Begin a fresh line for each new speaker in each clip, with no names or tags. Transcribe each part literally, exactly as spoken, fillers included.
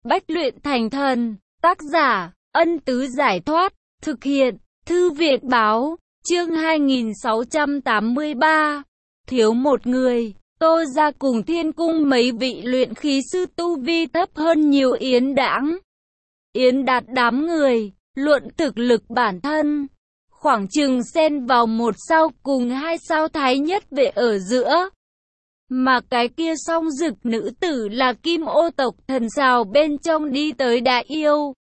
bách luyện thành thần. Tác giả, Ân Tứ Giải Thoát. Thực hiện, Thư Viện Báo. Chương hai nghìn sáu trăm tám mươi ba. Thiếu một người. Tô ra cùng Thiên Cung mấy vị luyện khí sư tu vi thấp hơn nhiều Yến Đãng. Yến Đạt đám người, luận thực lực bản thân, khoảng chừng xen vào một sao cùng hai sao thái nhất vệ ở giữa. Mà cái kia song dực nữ tử là Kim Ô tộc thần sao bên trong đi tới Đại Yêu.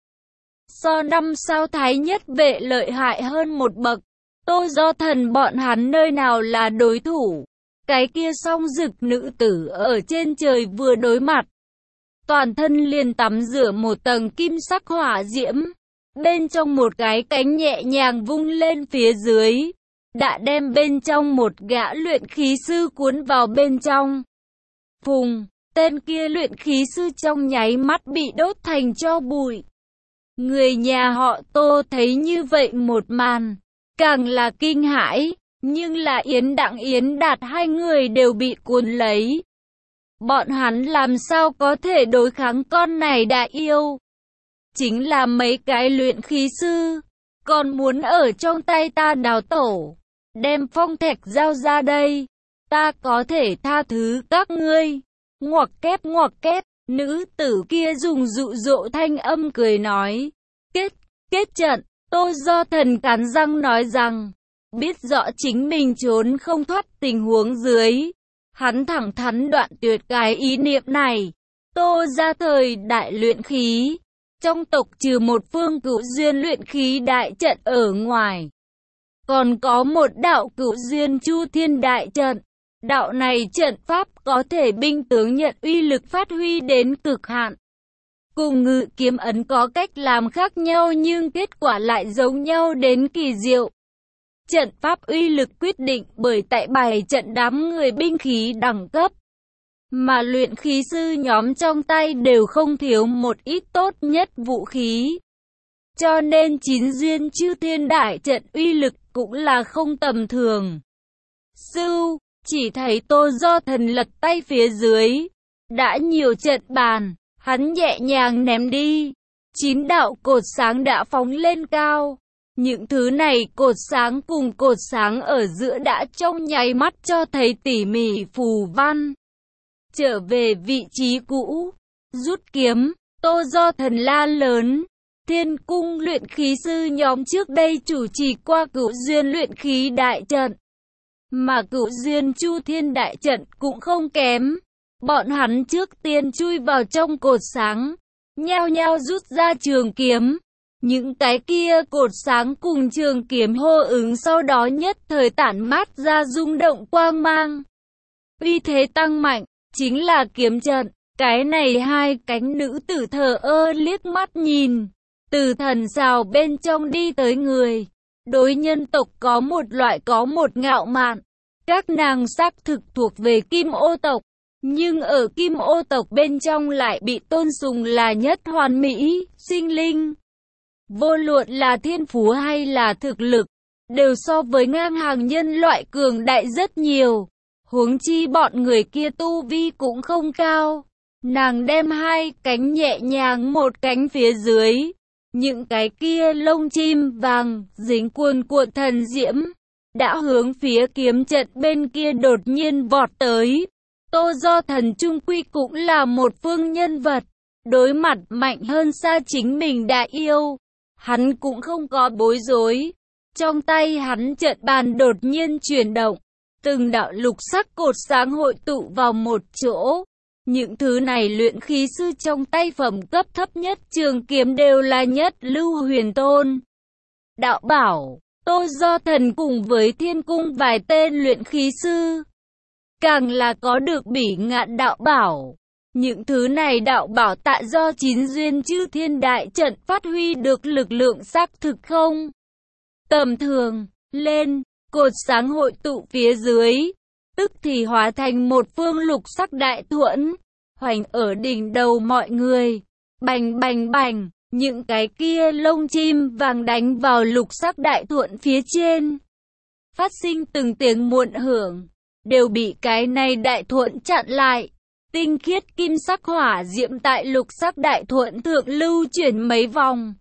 So năm sao thái nhất vệ lợi hại hơn một bậc. Tô Do Thần bọn hắn nơi nào là đối thủ. Cái kia song dực nữ tử ở trên trời vừa đối mặt, toàn thân liền tắm rửa một tầng kim sắc hỏa diễm. Bên trong một cái cánh nhẹ nhàng vung lên phía dưới, đã đem bên trong một gã luyện khí sư cuốn vào bên trong. Phùng, tên kia luyện khí sư trong nháy mắt bị đốt thành tro bụi. Người nhà họ Tô thấy như vậy một màn, càng là kinh hãi, nhưng là Yến Đặng Yến Đạt hai người đều bị cuốn lấy. Bọn hắn làm sao có thể đối kháng con này Đại Yêu? Chính là mấy cái luyện khí sư, còn muốn ở trong tay ta đào tổ, đem phong thạch giao ra đây, ta có thể tha thứ các ngươi. Ngoặc kép ngoặc kép, nữ tử kia dùng dụ dỗ thanh âm cười nói. Kết, kết trận. Tô Do Thần cắn răng nói rằng, biết rõ chính mình trốn không thoát tình huống dưới, hắn thẳng thắn đoạn tuyệt cái ý niệm này. Tô ra thời đại luyện khí, trong tộc trừ một phương cửu duyên luyện khí đại trận ở ngoài, còn có một đạo cửu duyên chu thiên đại trận. Đạo này trận pháp có thể binh tướng nhận uy lực phát huy đến cực hạn. Cùng ngự kiếm ấn có cách làm khác nhau nhưng kết quả lại giống nhau đến kỳ diệu. Trận pháp uy lực quyết định bởi tại bài trận đám người binh khí đẳng cấp, mà luyện khí sư nhóm trong tay đều không thiếu một ít tốt nhất vũ khí. Cho nên chín duyên chư thiên đại trận uy lực cũng là không tầm thường. Sưu, chỉ thấy Tô Do Thần lật tay phía dưới, đã nhiều trận bàn, hắn nhẹ nhàng ném đi. Chín đạo cột sáng đã phóng lên cao. Những thứ này cột sáng cùng cột sáng ở giữa đã trong nháy mắt cho thấy tỉ mỉ phù văn. Trở về vị trí cũ, rút kiếm, Tô Do Thần la lớn. Thiên Cung luyện khí sư nhóm trước đây chủ trì qua cửu duyên luyện khí đại trận, mà cửu duyên chu thiên đại trận cũng không kém. Bọn hắn trước tiên chui vào trong cột sáng, nhao nhao rút ra trường kiếm. Những cái kia cột sáng cùng trường kiếm hô ứng sau đó nhất thời tản mát ra rung động quang mang. Uy thế tăng mạnh, chính là kiếm trận. Cái này hai cánh nữ tử thờ ơ liếc mắt nhìn, từ thần sao bên trong đi tới người. Đối nhân tộc có một loại có một ngạo mạn. Các nàng xác thực thuộc về Kim Ô tộc, nhưng ở Kim Ô tộc bên trong lại bị tôn sùng là nhất hoàn mỹ, sinh linh. Vô luận là thiên phú hay là thực lực, đều so với ngang hàng nhân loại cường đại rất nhiều. Huống chi bọn người kia tu vi cũng không cao. Nàng đem hai cánh nhẹ nhàng một cánh phía dưới, những cái kia lông chim vàng dính cuồn cuộn thần diễm, đã hướng phía kiếm trận bên kia đột nhiên vọt tới. Tô Do Thần trung quy cũng là một phương nhân vật, đối mặt mạnh hơn xa chính mình Đại Yêu, hắn cũng không có bối rối. Trong tay hắn trận bàn đột nhiên chuyển động, từng đạo lục sắc cột sáng hội tụ vào một chỗ. Những thứ này luyện khí sư trong tay phẩm cấp thấp nhất trường kiếm đều là nhất lưu huyền tôn đạo bảo. Tô Do Thần cùng với Thiên Cung vài tên luyện khí sư, càng là có được bỉ ngạn đạo bảo. Những thứ này đạo bảo tại do chín duyên chư thiên đại trận phát huy được lực lượng xác thực không tầm thường. Lên, cột sáng hội tụ phía dưới, tức thì hóa thành một phương lục sắc đại thuẫn, hoành ở đỉnh đầu mọi người. Bành bành bành, những cái kia lông chim vàng đánh vào lục sắc đại thuẫn phía trên, phát sinh từng tiếng muộn hưởng, đều bị cái này đại thuẫn chặn lại. Tinh khiết kim sắc hỏa diễm tại lục sắc đại thuẫn thượng lưu chuyển mấy vòng,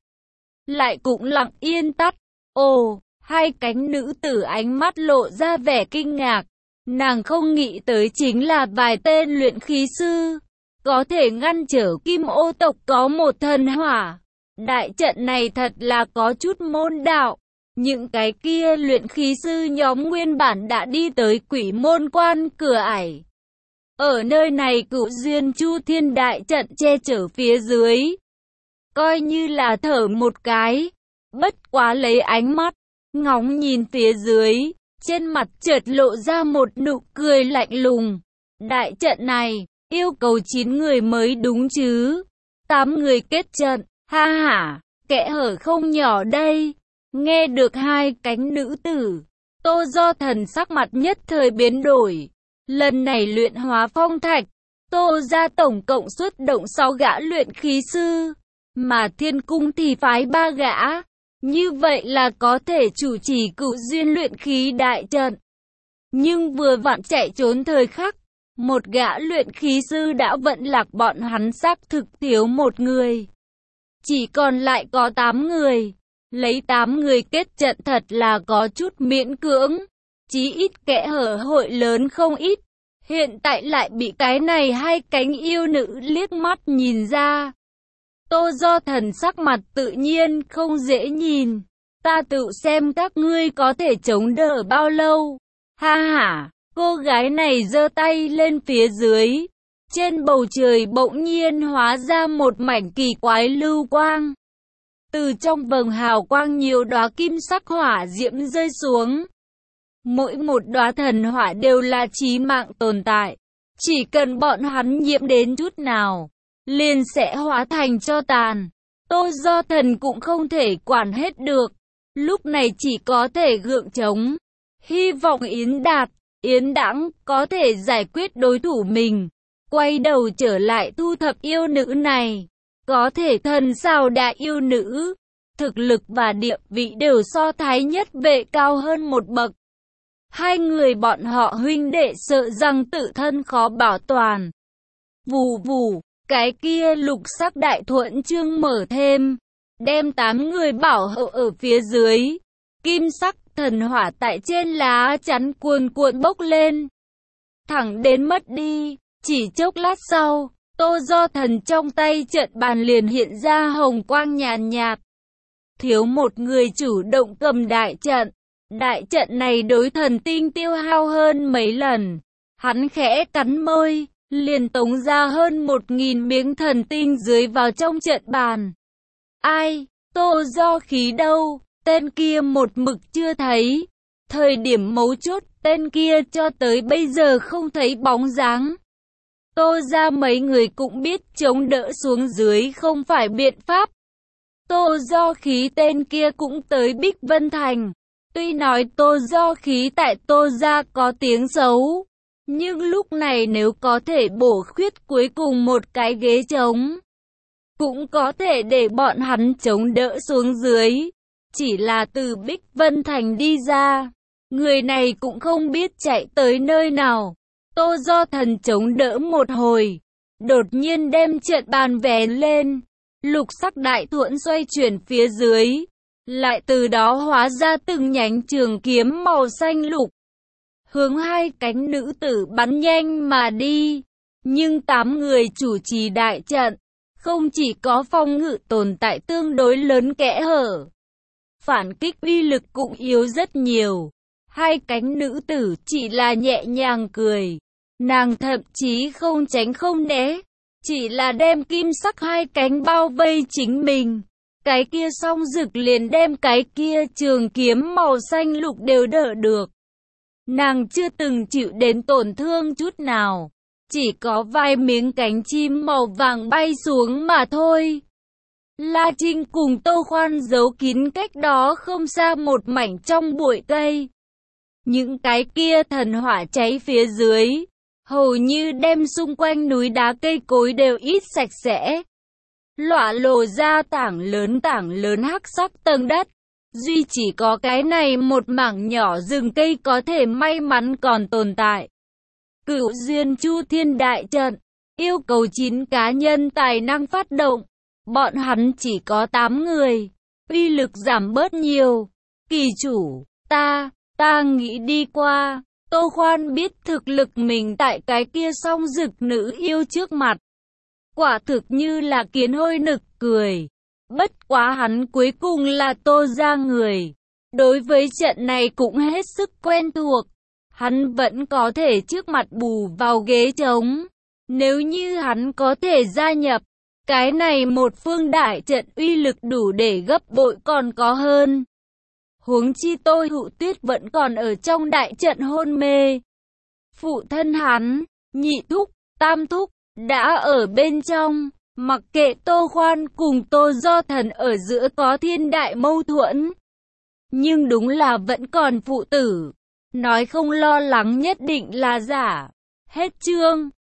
lại cũng lặng yên tắt. Ồ, hai cánh nữ tử ánh mắt lộ ra vẻ kinh ngạc. Nàng không nghĩ tới chính là vài tên luyện khí sư có thể ngăn trở Kim Ô tộc có một thần hỏa. Đại trận này thật là có chút môn đạo. Những cái kia luyện khí sư nhóm nguyên bản đã đi tới Quỷ Môn Quan cửa ải. Ở nơi này Cửu Duyên Chu Thiên đại trận che chở phía dưới, coi như là thở một cái. Bất quá lấy ánh mắt ngóng nhìn phía dưới, trên mặt chợt lộ ra một nụ cười lạnh lùng. Đại trận này yêu cầu chín người mới đúng chứ? tám người kết trận, ha hả, kẽ hở không nhỏ đây. Nghe được hai cánh nữ tử, Tô Do Thần sắc mặt nhất thời biến đổi. Lần này luyện hóa phong thạch, Tô gia tổng cộng xuất động sáu gã luyện khí sư, mà Thiên Cung thì phái ba gã. Như vậy là có thể chủ trì Cửu Duyên luyện khí đại trận. Nhưng vừa vặn chạy trốn thời khắc, một gã luyện khí sư đã vận lạc bọn hắn xác thực thiếu một người. Chỉ còn lại có tám người. Lấy tám người kết trận thật là có chút miễn cưỡng. Chí ít kẽ hở hội lớn không ít. Hiện tại lại bị cái này hai cánh yêu nữ liếc mắt nhìn ra. Tô Do Thần sắc mặt tự nhiên không dễ nhìn. Ta tự xem các ngươi có thể chống đỡ bao lâu. Ha ha, cô gái này giơ tay lên phía dưới. Trên bầu trời bỗng nhiên hóa ra một mảnh kỳ quái lưu quang. Từ trong vầng hào quang nhiều đóa kim sắc hỏa diễm rơi xuống. Mỗi một đóa thần hỏa đều là chí mạng tồn tại. Chỉ cần bọn hắn nhiễm đến chút nào, liền sẽ hóa thành tro tàn. Tô Do Thần cũng không thể quản hết được. Lúc này chỉ có thể gượng chống. Hy vọng Yến Đạt, Yến Đãng có thể giải quyết đối thủ mình. Quay đầu trở lại thu thập yêu nữ này. Có thể thần sao đại yêu nữ, thực lực và địa vị đều so Thái Nhất Vệ cao hơn một bậc. Hai người bọn họ huynh đệ sợ rằng tự thân khó bảo toàn. Vù vù, cái kia lục sắc đại thuẫn chương mở thêm, đem tám người bảo hộ ở phía dưới. Kim sắc thần hỏa tại trên lá chắn cuồn cuộn bốc lên, thẳng đến mất đi. Chỉ chốc lát sau, Tô Do Thần trong tay trận bàn liền hiện ra hồng quang nhàn nhạt. Thiếu một người chủ động cầm đại trận. Đại trận này đối thần tinh tiêu hao hơn mấy lần. Hắn khẽ cắn môi, liền tống ra hơn một nghìn miếng thần tinh dưới vào trong trận bàn. Ai, Tô Do khí đâu? Tên kia một mực chưa thấy. Thời điểm mấu chốt, tên kia cho tới bây giờ không thấy bóng dáng. Tô ra mấy người cũng biết chống đỡ xuống dưới không phải biện pháp. Tô Do khí tên kia cũng tới Bích Vân Thành. Tuy nói Tô Do khí tại Tô gia có tiếng xấu, nhưng lúc này nếu có thể bổ khuyết cuối cùng một cái ghế trống, cũng có thể để bọn hắn chống đỡ xuống dưới. Chỉ là từ Bích Vân Thành đi ra, người này cũng không biết chạy tới nơi nào. Tô Do Thần chống đỡ một hồi, đột nhiên đem trận bàn vén lên, lục sắc đại thuẫn xoay chuyển phía dưới, lại từ đó hóa ra từng nhánh trường kiếm màu xanh lục, hướng hai cánh nữ tử bắn nhanh mà đi. Nhưng tám người chủ trì đại trận, không chỉ có phòng ngự tồn tại tương đối lớn kẽ hở, phản kích uy lực cũng yếu rất nhiều. Hai cánh nữ tử chỉ là nhẹ nhàng cười. Nàng thậm chí không tránh không né, chỉ là đem kim sắc hai cánh bao vây chính mình. Cái kia song rực liền đem cái kia trường kiếm màu xanh lục đều đỡ được. Nàng chưa từng chịu đến tổn thương chút nào, chỉ có vài miếng cánh chim màu vàng bay xuống mà thôi. La Trinh cùng Tô Khoan giấu kín cách đó không xa một mảnh trong bụi cây. Những cái kia thần hỏa cháy phía dưới, hầu như đem xung quanh núi đá cây cối đều ít sạch sẽ. Lọa lộ ra tảng lớn tảng lớn hắc sắc tầng đất. Duy chỉ có cái này một mảng nhỏ rừng cây có thể may mắn còn tồn tại. Cửu Duyên Chu Thiên đại trận, yêu cầu chín cá nhân tài năng phát động. Bọn hắn chỉ có tám người, uy lực giảm bớt nhiều. Kỳ chủ, ta, ta nghĩ đi qua. Tô Khoan biết thực lực mình tại cái kia song dực nữ yêu trước mặt. Quả thực như là kiến hôi nực cười. Bất quá hắn cuối cùng là Tô gia người. Đối với trận này cũng hết sức quen thuộc. Hắn vẫn có thể trước mặt bù vào ghế trống. Nếu như hắn có thể gia nhập, cái này một phương đại trận uy lực đủ để gấp bội còn có hơn. Huống chi Tô Hữu Tuyết vẫn còn ở trong đại trận hôn mê. Phụ thân hắn, nhị thúc, tam thúc, đã ở bên trong. Mặc kệ Tô Khoan cùng Tô Do Thần ở giữa có thiên đại mâu thuẫn, nhưng đúng là vẫn còn phụ tử. Nói không lo lắng nhất định là giả. Hết chương.